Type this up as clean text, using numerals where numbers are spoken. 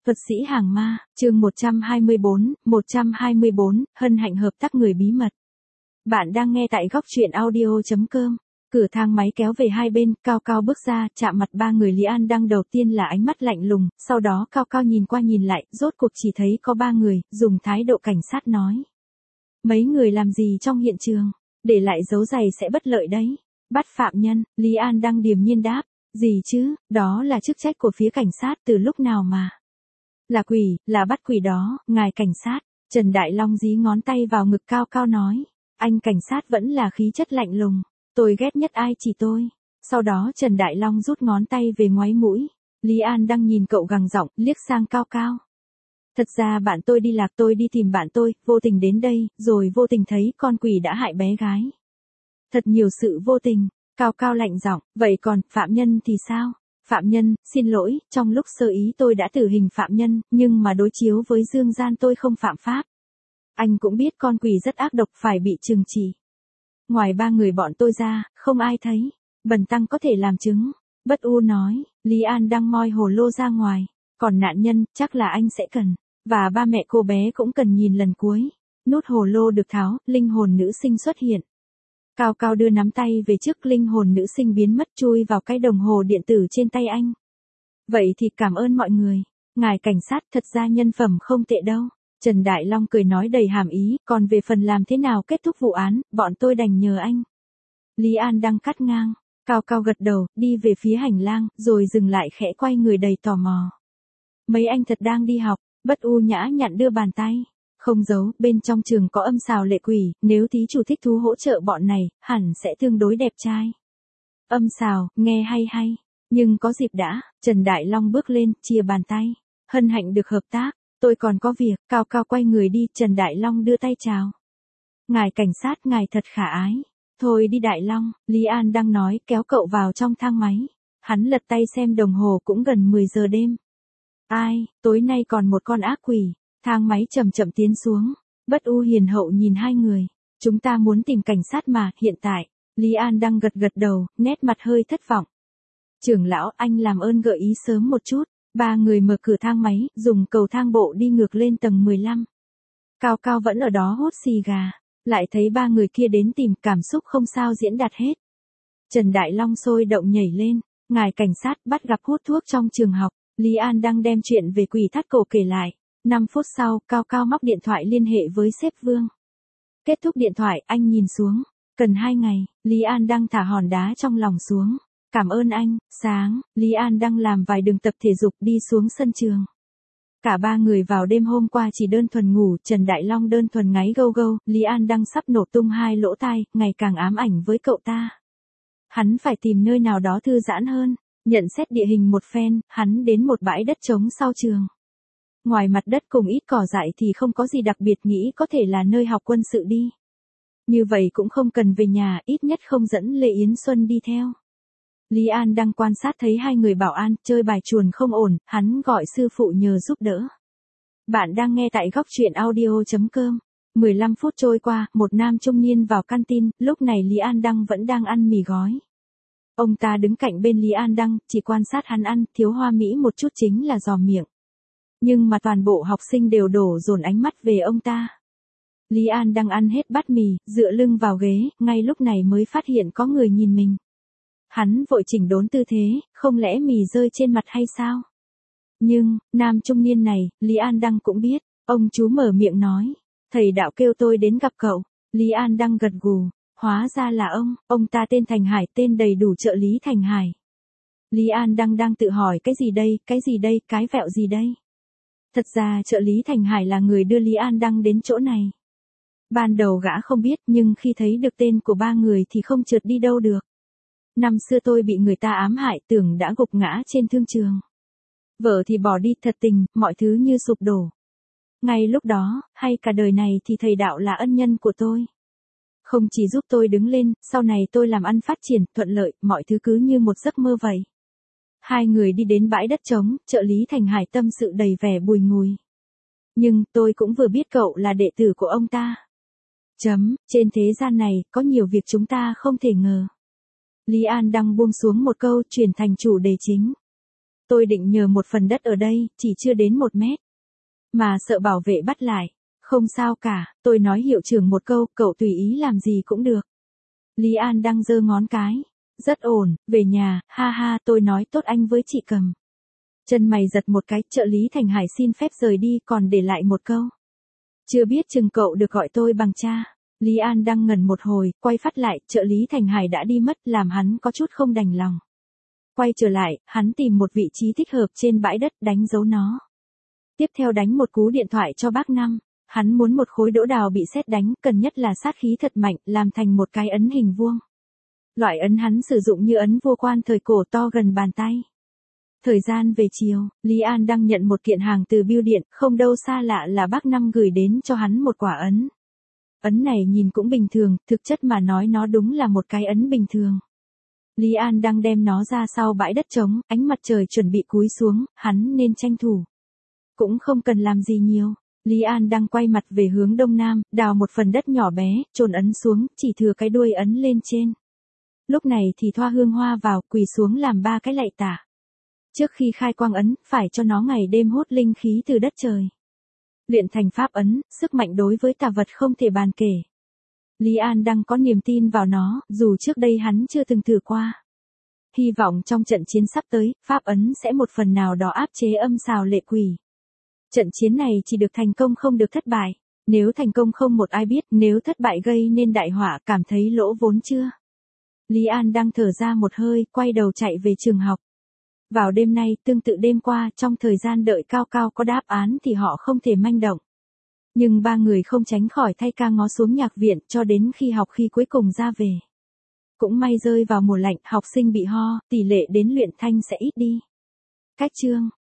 Thuật sĩ hàng ma, chương 124, hân hạnh hợp tác người bí mật. Bạn đang nghe tại góc truyện audio.com. Cửa thang máy kéo về hai bên, Cao Cao bước ra, chạm mặt ba người. Lý An Đăng đầu tiên là ánh mắt lạnh lùng, sau đó Cao Cao nhìn qua nhìn lại, rốt cuộc chỉ thấy có ba người, dùng thái độ cảnh sát nói. Mấy người làm gì trong hiện trường? Để lại dấu giày sẽ bất lợi đấy. Bắt phạm nhân, Lý An Đăng điềm nhiên đáp. Gì chứ, đó là chức trách của phía cảnh sát từ lúc nào mà. Là quỷ, là bắt quỷ đó, ngài cảnh sát. Trần Đại Long dí ngón tay vào ngực Cao Cao nói. Anh cảnh sát vẫn là khí chất lạnh lùng. Tôi ghét nhất ai chỉ tôi. Sau đó Trần Đại Long rút ngón tay về ngoáy mũi. Lý An Đăng nhìn cậu gằn giọng, liếc sang Cao Cao. Thật ra bạn tôi đi lạc, tôi đi tìm bạn tôi, vô tình đến đây, rồi vô tình thấy con quỷ đã hại bé gái. Thật nhiều sự vô tình. Cao Cao lạnh giọng, vậy còn, phạm nhân thì sao? Phạm nhân, xin lỗi, trong lúc sơ ý tôi đã tử hình phạm nhân, nhưng mà đối chiếu với dương gian tôi không phạm pháp. Anh cũng biết con quỷ rất ác độc, phải bị trừng trị. Ngoài ba người bọn tôi ra, không ai thấy. Bần tăng có thể làm chứng. Bất U nói, Lý An Đăng moi hồ lô ra ngoài. Còn nạn nhân, chắc là anh sẽ cần. Và ba mẹ cô bé cũng cần nhìn lần cuối. Nút hồ lô được tháo, linh hồn nữ sinh xuất hiện. Cao Cao đưa nắm tay về trước, linh hồn nữ sinh biến mất chui vào cái đồng hồ điện tử trên tay anh. Vậy thì cảm ơn mọi người. Ngài cảnh sát thật ra nhân phẩm không tệ đâu. Trần Đại Long cười nói đầy hàm ý, còn về phần làm thế nào kết thúc vụ án, bọn tôi đành nhờ anh. Lý An Đăng cắt ngang. Cao Cao gật đầu, đi về phía hành lang, rồi dừng lại khẽ quay người đầy tò mò. Mấy anh thật đang đi học, Bất U nhã nhặn đưa bàn tay. Không giấu, bên trong trường có âm xào lệ quỷ, nếu thí chủ thích thú hỗ trợ bọn này, hẳn sẽ tương đối đẹp trai. Âm xào, nghe hay hay. Nhưng có dịp đã, Trần Đại Long bước lên, chia bàn tay. Hân hạnh được hợp tác, tôi còn có việc. Cao Cao quay người đi, Trần Đại Long đưa tay chào. Ngài cảnh sát, ngài thật khả ái. Thôi đi Đại Long, Lý An đang nói, kéo cậu vào trong thang máy. Hắn lật tay xem đồng hồ, cũng gần 10 giờ đêm. Ai, tối nay còn một con ác quỷ. Thang máy chậm chậm tiến xuống. Bất U hiền hậu nhìn hai người. Chúng ta muốn tìm cảnh sát mà, hiện tại. Lý An đang gật gật đầu, nét mặt hơi thất vọng. Trưởng lão, anh làm ơn gợi ý sớm một chút. Ba người mở cửa thang máy, dùng cầu thang bộ đi ngược lên tầng 15. Cao Cao vẫn ở đó hút xì gà. Lại thấy ba người kia đến tìm, cảm xúc không sao diễn đạt hết. Trần Đại Long sôi động nhảy lên. Ngài cảnh sát bắt gặp hút thuốc trong trường học. Lý An đang đem chuyện về quỷ thắt cổ kể lại. 5 phút sau, Cao Cao móc điện thoại liên hệ với sếp Vương. Kết thúc điện thoại, anh nhìn xuống. Cần 2 ngày, Lý An Đăng thả hòn đá trong lòng xuống. Cảm ơn anh. Sáng, Lý An Đăng làm vài đường tập thể dục đi xuống sân trường. Cả ba người vào đêm hôm qua chỉ đơn thuần ngủ, Trần Đại Long đơn thuần ngáy gâu gâu, Lý An Đăng sắp nổ tung hai lỗ tai, ngày càng ám ảnh với cậu ta. Hắn phải tìm nơi nào đó thư giãn hơn. Nhận xét địa hình một phen, hắn đến một bãi đất trống sau trường. Ngoài mặt đất cùng ít cỏ dại thì không có gì đặc biệt, nghĩ có thể là nơi học quân sự đi. Như vậy cũng không cần về nhà, ít nhất không dẫn Lê Yến Xuân đi theo. Lý An đang quan sát thấy hai người bảo an chơi bài chuồn không ổn, hắn gọi sư phụ nhờ giúp đỡ. Bạn đang nghe tại góc truyện audio.com. 15 phút trôi qua, một nam trung niên vào canteen, lúc này Lý An Đăng vẫn đang ăn mì gói. Ông ta đứng cạnh bên Lý An Đăng, chỉ quan sát hắn ăn, thiếu hoa mỹ một chút chính là giò miệng. Nhưng mà toàn bộ học sinh đều đổ dồn ánh mắt về ông ta. Lý An Đăng ăn hết bát mì, dựa lưng vào ghế, ngay lúc này mới phát hiện có người nhìn mình. Hắn vội chỉnh đốn tư thế, không lẽ mì rơi trên mặt hay sao? Nhưng, nam trung niên này, Lý An Đăng cũng biết, ông chú mở miệng nói. Thầy đạo kêu tôi đến gặp cậu. Lý An Đăng gật gù, hóa ra là ông ta tên Thành Hải, tên đầy đủ trợ lý Thành Hải. Lý An Đăng đang tự hỏi cái gì đây, cái vẹo gì đây? Thật ra trợ lý Thành Hải là người đưa Lý An Đăng đến chỗ này. Ban đầu gã không biết, nhưng khi thấy được tên của ba người thì không trượt đi đâu được. Năm xưa tôi bị người ta ám hại, tưởng đã gục ngã trên thương trường. Vợ thì bỏ đi, thật tình, mọi thứ như sụp đổ. Ngay lúc đó, hay cả đời này thì thầy đạo là ân nhân của tôi. Không chỉ giúp tôi đứng lên, sau này tôi làm ăn phát triển, thuận lợi, mọi thứ cứ như một giấc mơ vậy. Hai người đi đến bãi đất trống, trợ lý Thành Hải tâm sự đầy vẻ bùi ngùi. Nhưng, tôi cũng vừa biết cậu là đệ tử của ông ta. Trên thế gian này, có nhiều việc chúng ta không thể ngờ. Lý An Đăng buông xuống một câu, chuyển thành chủ đề chính. Tôi định nhờ một phần đất ở đây, chỉ chưa đến 1 mét. Mà sợ bảo vệ bắt lại. Không sao cả, tôi nói hiệu trưởng một câu, cậu tùy ý làm gì cũng được. Lý An đang giơ ngón cái. Rất ổn, về nhà, ha ha, tôi nói tốt anh với chị Cầm. Chân mày giật một cái, trợ lý Thành Hải xin phép rời đi còn để lại một câu. Chưa biết chừng cậu được gọi tôi bằng cha. Lý An đang ngẩn một hồi, quay phát lại, trợ lý Thành Hải đã đi mất làm hắn có chút không đành lòng. Quay trở lại, hắn tìm một vị trí thích hợp trên bãi đất đánh dấu nó. Tiếp theo đánh một cú điện thoại cho bác Năm. Hắn muốn một khối đỗ đào bị sét đánh, cần nhất là sát khí thật mạnh, làm thành một cái ấn hình vuông. Loại ấn hắn sử dụng như ấn vua quan thời cổ to gần bàn tay. Thời gian về chiều, Lý An đang nhận một kiện hàng từ bưu điện, không đâu xa lạ là bác Năm gửi đến cho hắn một quả ấn. Ấn này nhìn cũng bình thường, thực chất mà nói nó đúng là một cái ấn bình thường. Lý An đang đem nó ra sau bãi đất trống, ánh mặt trời chuẩn bị cúi xuống, hắn nên tranh thủ. Cũng không cần làm gì nhiều. Lý An đang quay mặt về hướng đông nam, đào một phần đất nhỏ bé, chôn ấn xuống, chỉ thừa cái đuôi ấn lên trên. Lúc này thì thoa hương hoa vào, quỳ xuống làm 3 cái lạy tả. Trước khi khai quang ấn, phải cho nó ngày đêm hút linh khí từ đất trời. Luyện thành pháp ấn, sức mạnh đối với tà vật không thể bàn kể. Lý An đang có niềm tin vào nó, dù trước đây hắn chưa từng thử qua. Hy vọng trong trận chiến sắp tới, pháp ấn sẽ một phần nào đó áp chế âm xào lệ quỷ. Trận chiến này chỉ được thành công không được thất bại. Nếu thành công không một ai biết, nếu thất bại gây nên đại họa, cảm thấy lỗ vốn chưa? Lý An đang thở ra một hơi, quay đầu chạy về trường học. Vào đêm nay, tương tự đêm qua, trong thời gian đợi Cao Cao có đáp án thì họ không thể manh động. Nhưng 3 người không tránh khỏi thay ca ngó xuống nhạc viện cho đến khi học khi cuối cùng ra về. Cũng may rơi vào mùa lạnh, học sinh bị ho, tỷ lệ đến luyện thanh sẽ ít đi. Cách chương